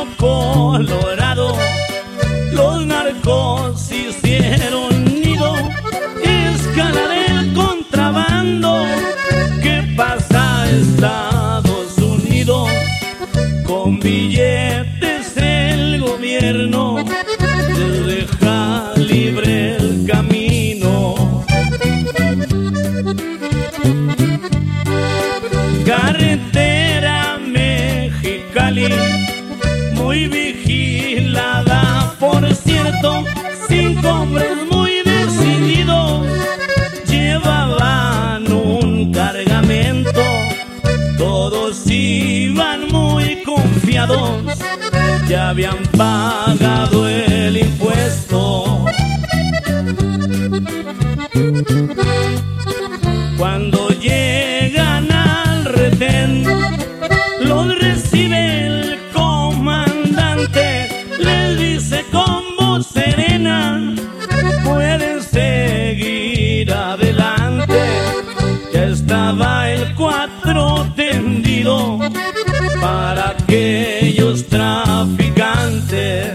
Colorado, los narcos hicieron nido, escala del contrabando que pasa a Estados Unidos. Con billetes el gobierno les deja libre el camino. Carretera Mexicali, muy vigilada, por cierto, 5 hombres muy decididos llevaban un cargamento. Todos iban muy confiados, ya habían pagado el impuesto. Cuando llegan al retén, los recibe el comandante, les dice con voz serena: pueden seguir adelante. Ya estaba el 4 tendido para aquellos traficantes.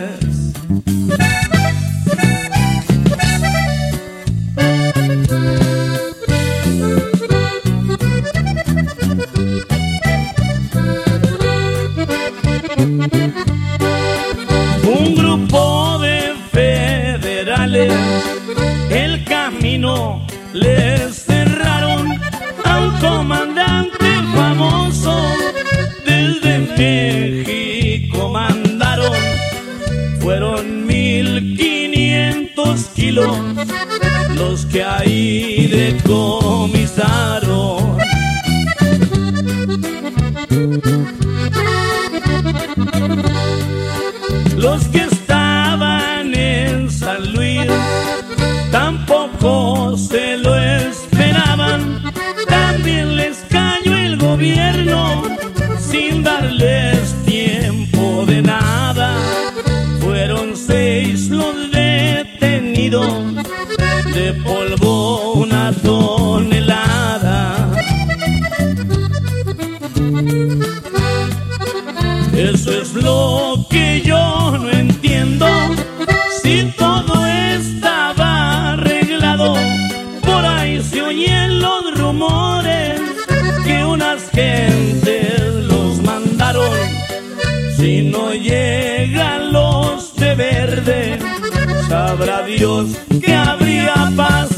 Un grupo de federales el camino les cerraron a un comandante famoso. Desde México mandaron, fueron 1500 kilos los que ahí decomisaron. Los que estaban en San Luis tampoco se lo esperaban. También les cayó el gobierno sin darles tiempo de nada. Fueron 6 los detenidos, de polvo 1 tonelada. Eso es lo que yo no entiendo. Si todo estaba arreglado, por ahí se oyen los rumores que unas gentes los mandaron. Si no llegan los de verde, sabrá Dios qué habría pasado.